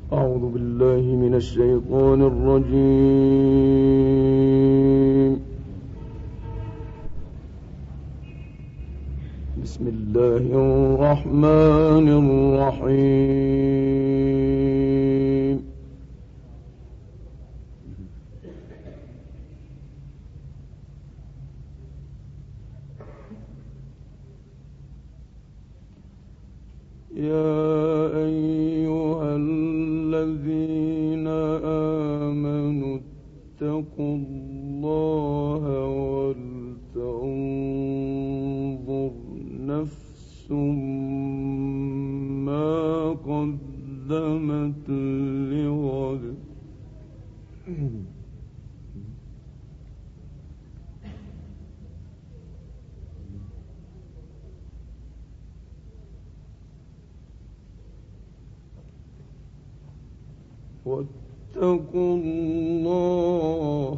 أعوذ بالله من الشيطان الرجيم. بسم الله الرحمن الرحيم. يا أيها الذين آمنوا اتقوا الله ولتنظر نفس ما قدمت لغد. واتقوا الله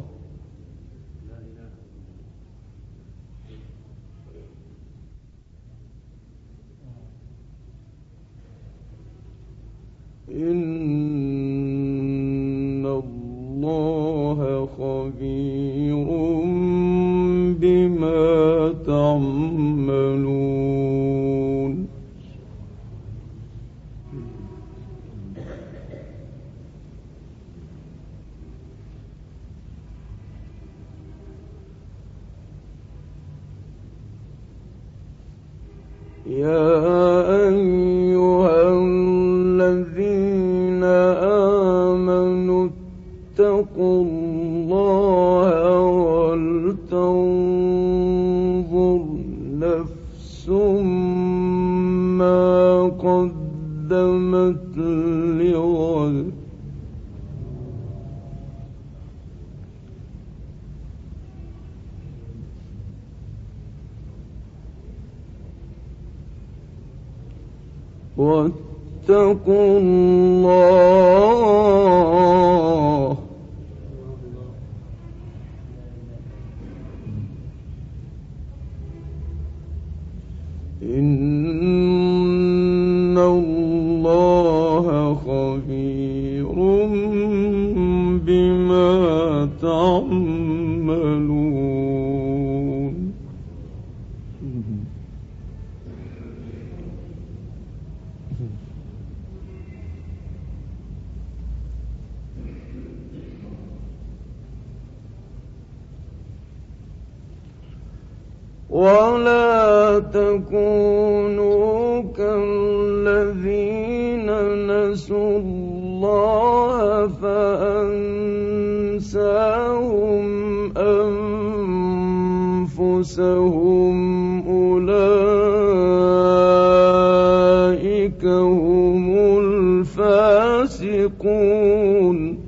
إن الله خبير بما تعملون. يا أيها الذين آمنوا اتقوا الله ولتنظر نفس ما قدمت لغد. واتقوا الله إن الله خبير بما تعملون. ولا تكونوا كالذين نسوا الله فأنساهم أنفسهم أولئك هم الفاسقون.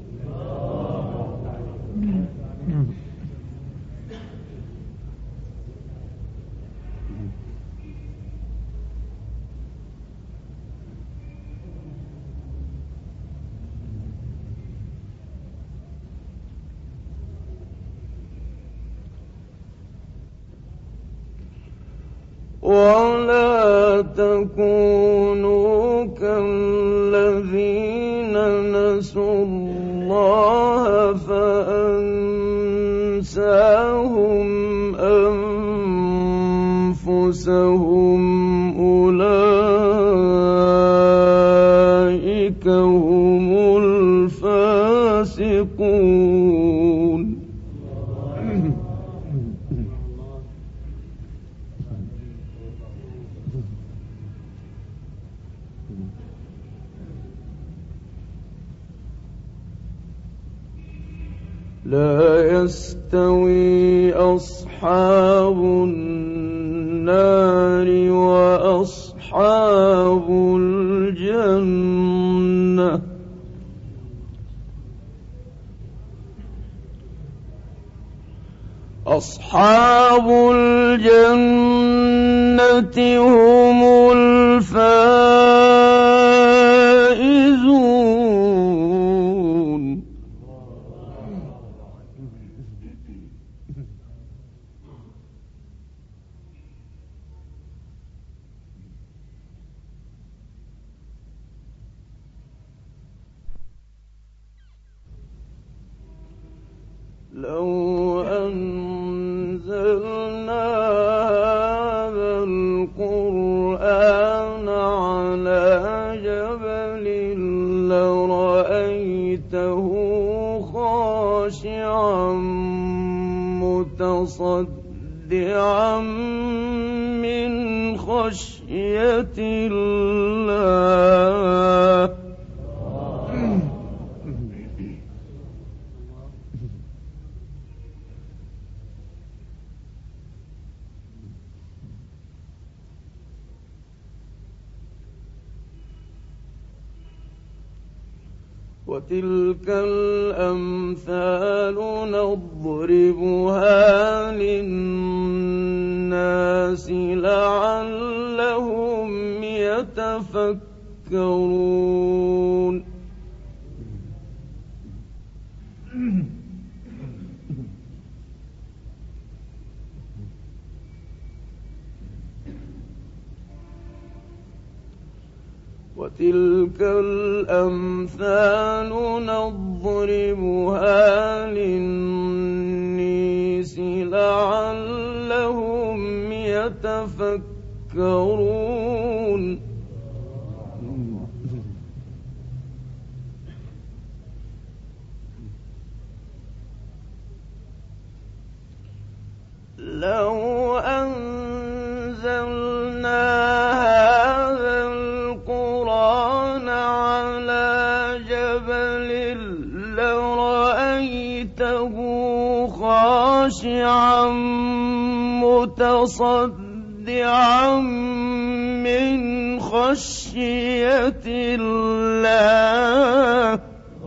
ولا تكونوا كالذين نسوا الله فأنساهم أنفسهم أولئك هم الفاسقون. لا يستوي أصحاب النار وأصحاب الجنة. أصحاب الجنة هم الفائزون. القرآن على جبل لرأيته خاشعا متصدعا من خشية الله. وتلك الأمثال نضربها للناس لعلهم يتفكرون. وتلك الأمثال نضربها للناس لعلهم يتفكرون. لو أنزلنا هذا القرآن على جبل لرأيته خاشعا متصدعا من خشية الله.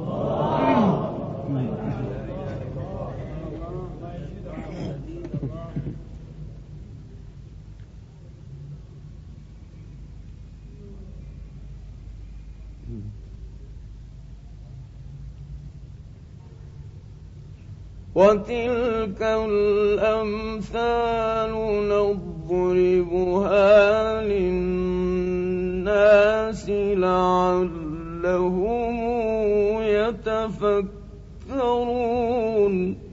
وتلك الأمثال نضربها للناس لعلهم يتفكرون.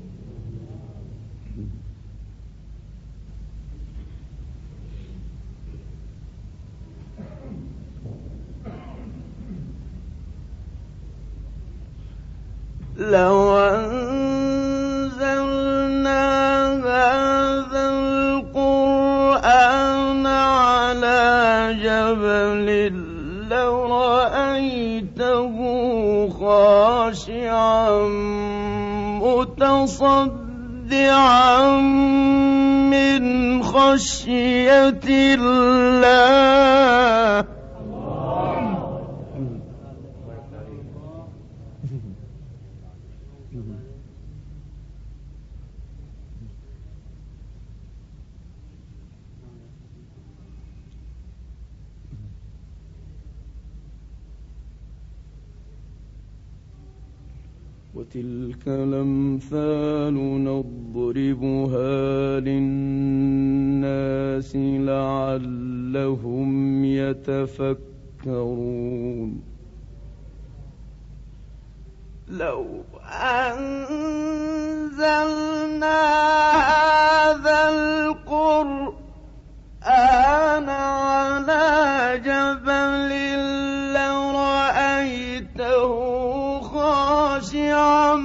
لو أنزلنا هذا القرآن على جبل لرأيته خاشعا متصدعا من خشية الله. وتلك الأمثال نضربها للناس لعلهم يتفكرون. لو أنزلنا هذا القرآن على جبل لرأيته خاشعا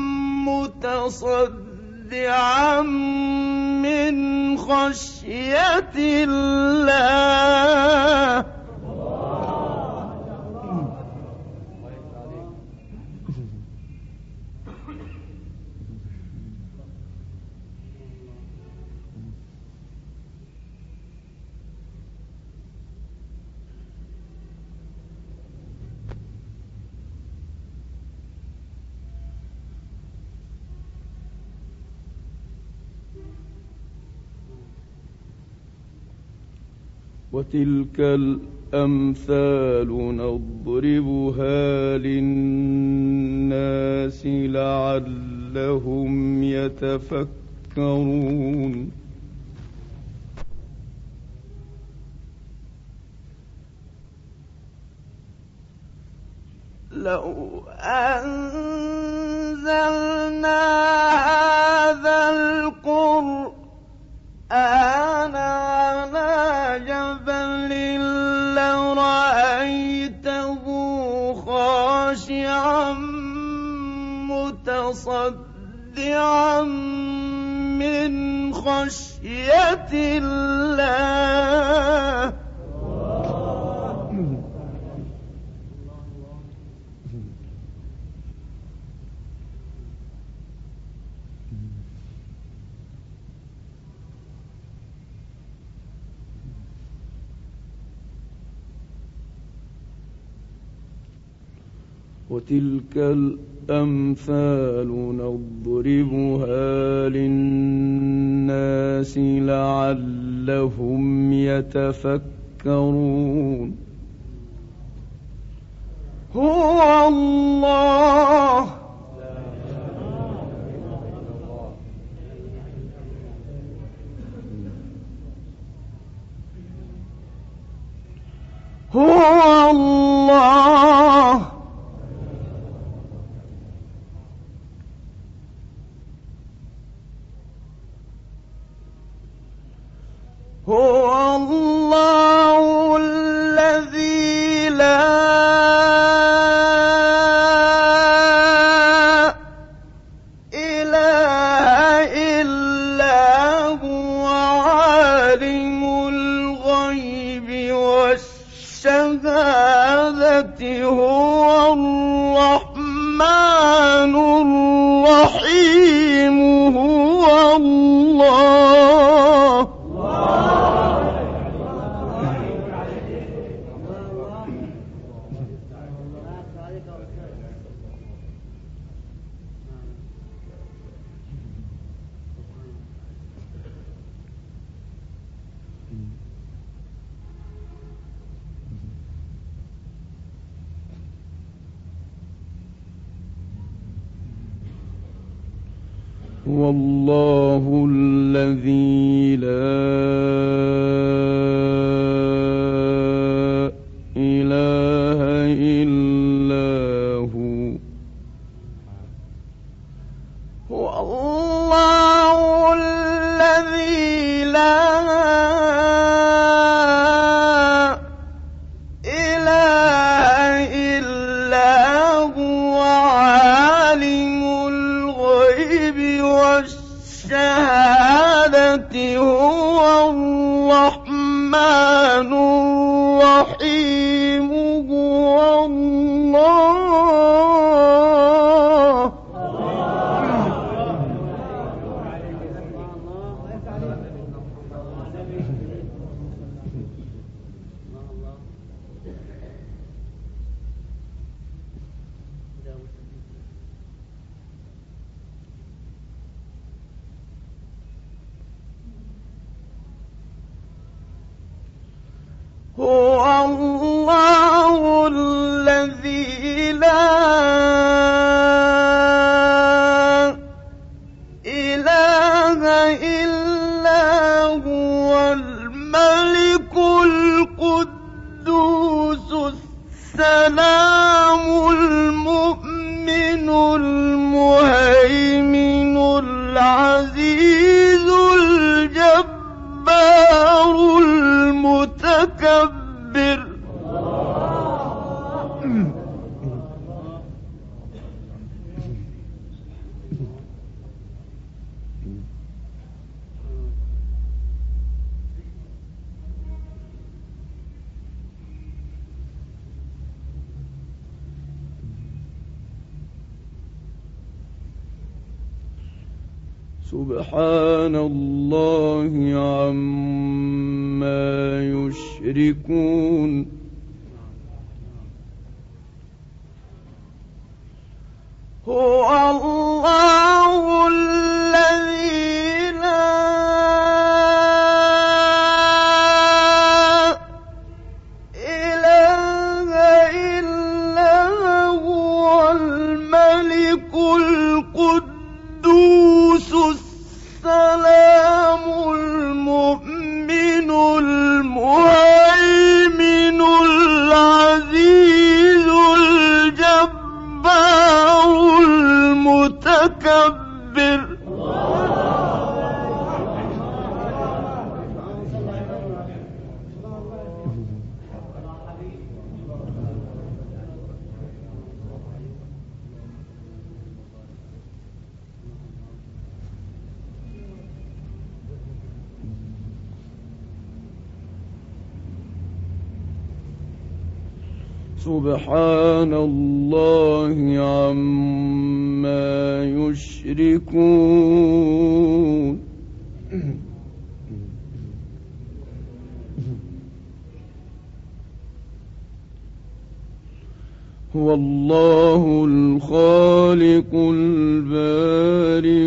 متصدعا من خشية الله. وتلك الأمثال نضربها للناس لعلهم يتفكرون. لو أنزلنا هذا القرآن على جبل مصدعا من خشية الله وتلك الأمثال نضربها للناس لعلهم يتفكرون هو الله هو الله هو الله الذي لا إله إلا هو عالم الغيب والشهادة هو الرحمن الرحيم هو الله والله الذي لا إله إلا هو هو الله الذي لا إله إلا هو عالم الغيب والشهادة هو الرحمن الرحيم هو الله هو الله الذي لا إله إلا هو الملك القدوس السلام المؤمن المهيمن العزيز الجبار المتكبر سبحان الله عما يشركون هو الله الذي لا إله إلا هو الملك القدوس السلام المؤمن المهيمن العزيز الجبار المتكبر سبحان الله عما يشركون هو الله الخالق البارئ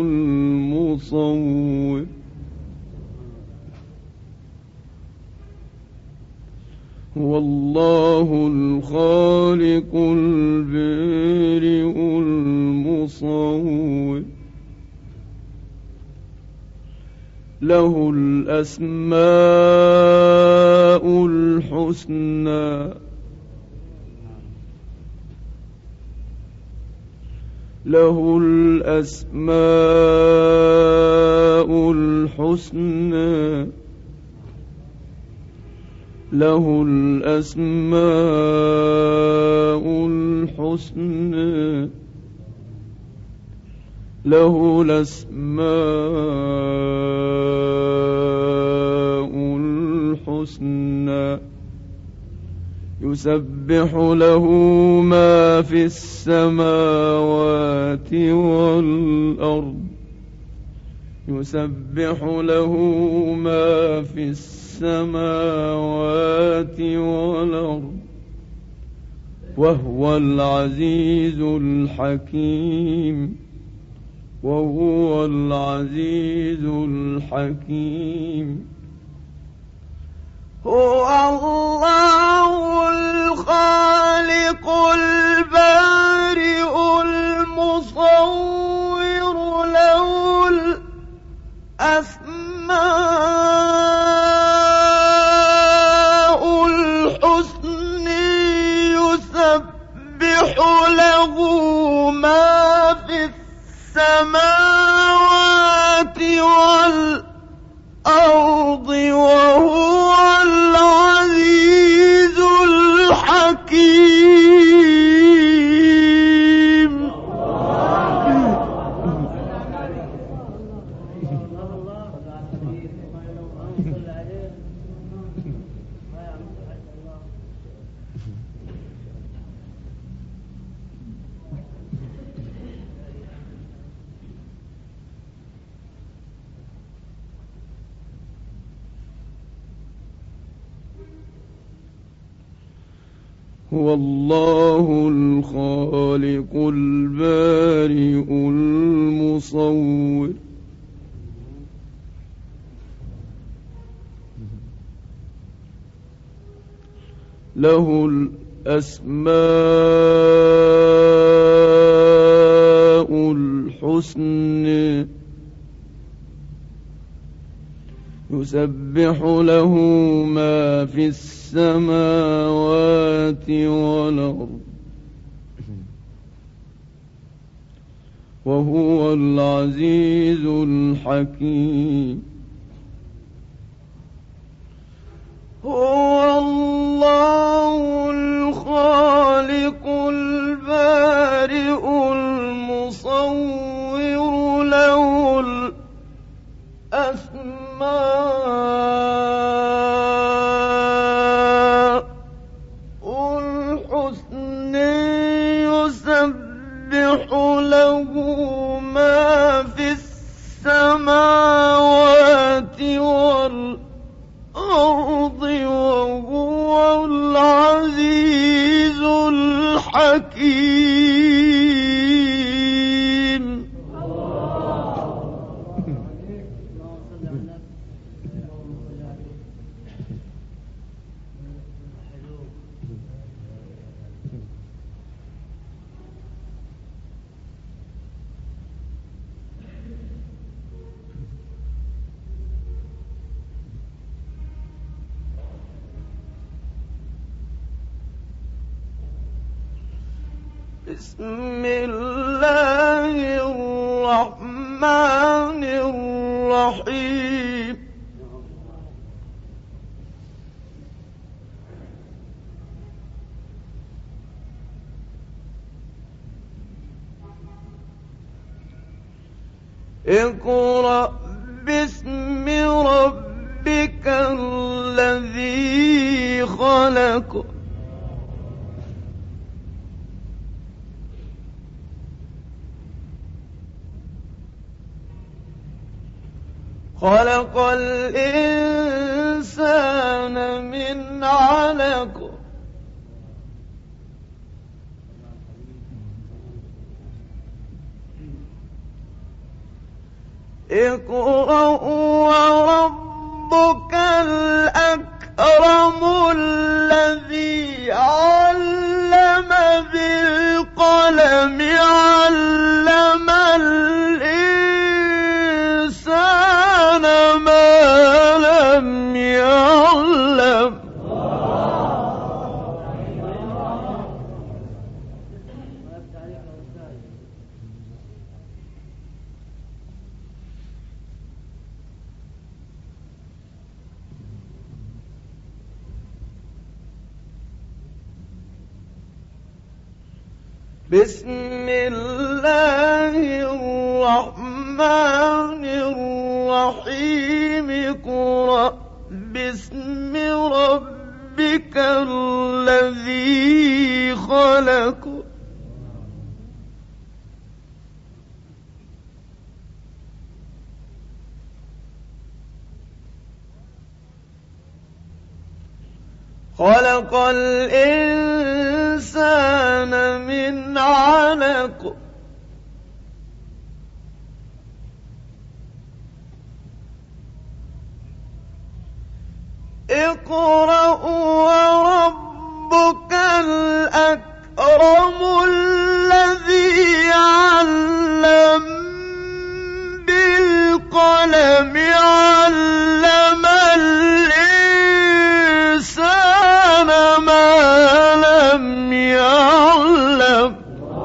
المصور هو الله الخالق البارئ المصور له الأسماء الحسنى له الأسماء الحسنى له الأسماء الحسنى له الأسماء الحسنى يسبح له ما في السماوات والأرض يسبح له ما في السماوات والأرض وهو العزيز الحكيم وهو العزيز الحكيم هو الله الخالق البارئ المصور له الأسماء الحسنى يسبح له ما في السماوات والأرض وهو العزيز الحكيم هو الله الخالق البارئ المصور له الأسماء الحسنى يسبح له ما في السماوات والأرض وهو العزيز الحكيم هو الله الخالق البارئ المصور له الأسماء الحسنى يسبح له ما في السماوات والأرض وهو العزيز الحكيم بسم الله الرحمن الرحيم اقرأ باسم ربك الذي خلق خلق الإنسان من علق اقرأ وربك الأكرم الذي علم بالقلم علم الإنسان ما لم يعلم بسم الله الرحمن الرحيم اقرأ باسم ربك الذي خلق خلق الإنسان من علق اقرأ وربك الأكرم الذي علم بالقلم علم الإنسان ما لم يعلم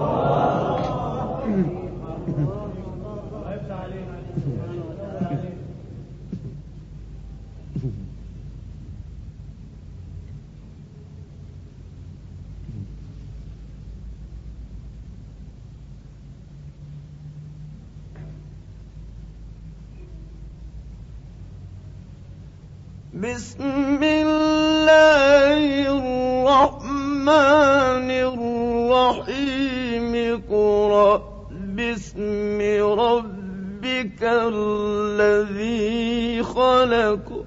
بسم الله الرحمن الرحيم اقرأ باسم ربك الذي خلق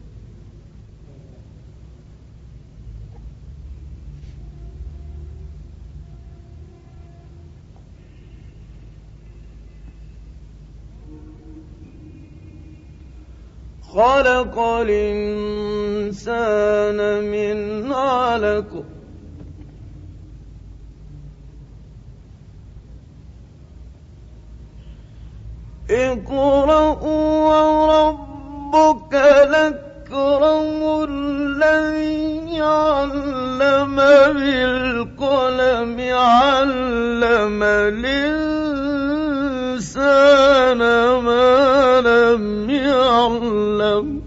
خلق الإنسان من علق اقرأ وربك الأكرم الذي علم بالقلم علم الإنسان ما لم يعلم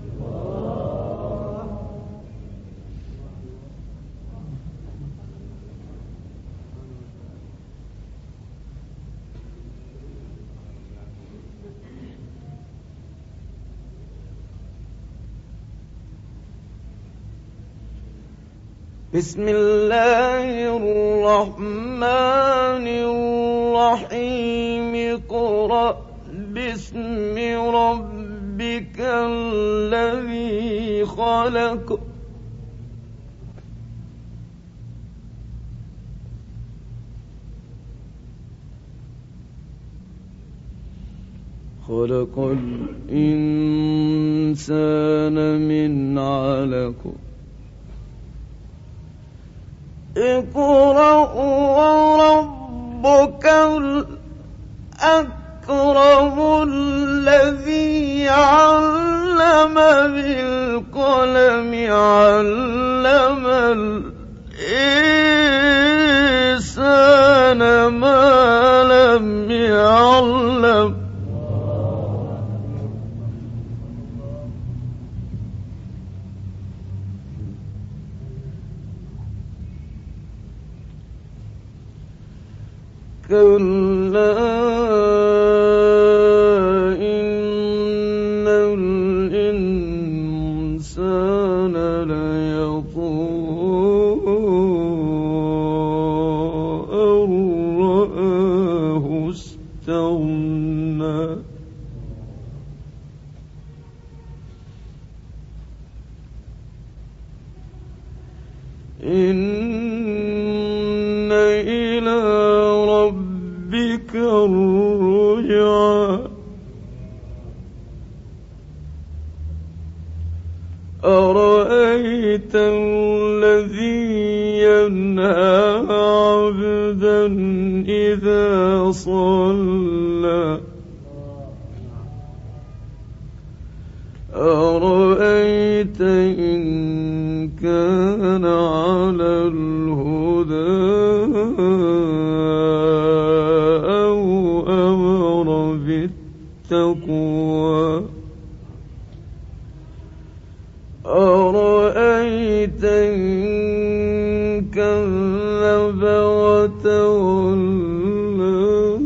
بسم الله الرحمن الرحيم اقرأ باسم ربك الذي خلق خلق الإنسان من علق اقرأ وربك الأكرم الذي علم بالقلم علم الإنسان ما لم يعلم كلا إن الإنسان ليطغى أن رآه استغنى إن إلى ربك الرجعى أرأيت الذي ينهى عبدا إذا صلى أرأيت إن كان على الهدى أو أمر بالتقوى أرأيت إن كذب وتولى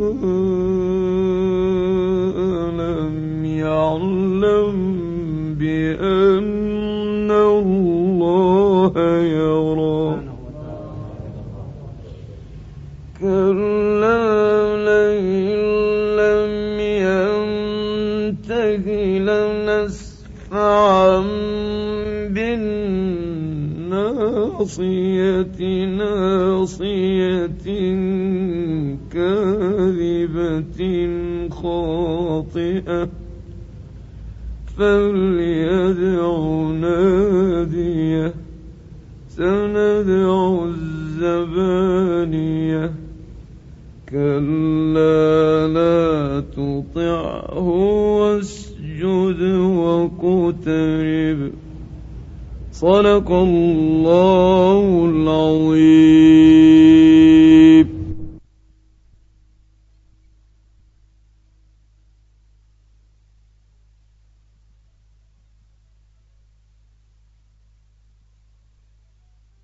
ألم يعلم بأن الله يرى كلا لئن لم ينته لنسفعا بالناصية ناصية كاذبة خاطئة فليدع ناديه سندع الزبانية كلا لا تطعه واسجد واقترب صدق الله العظيم.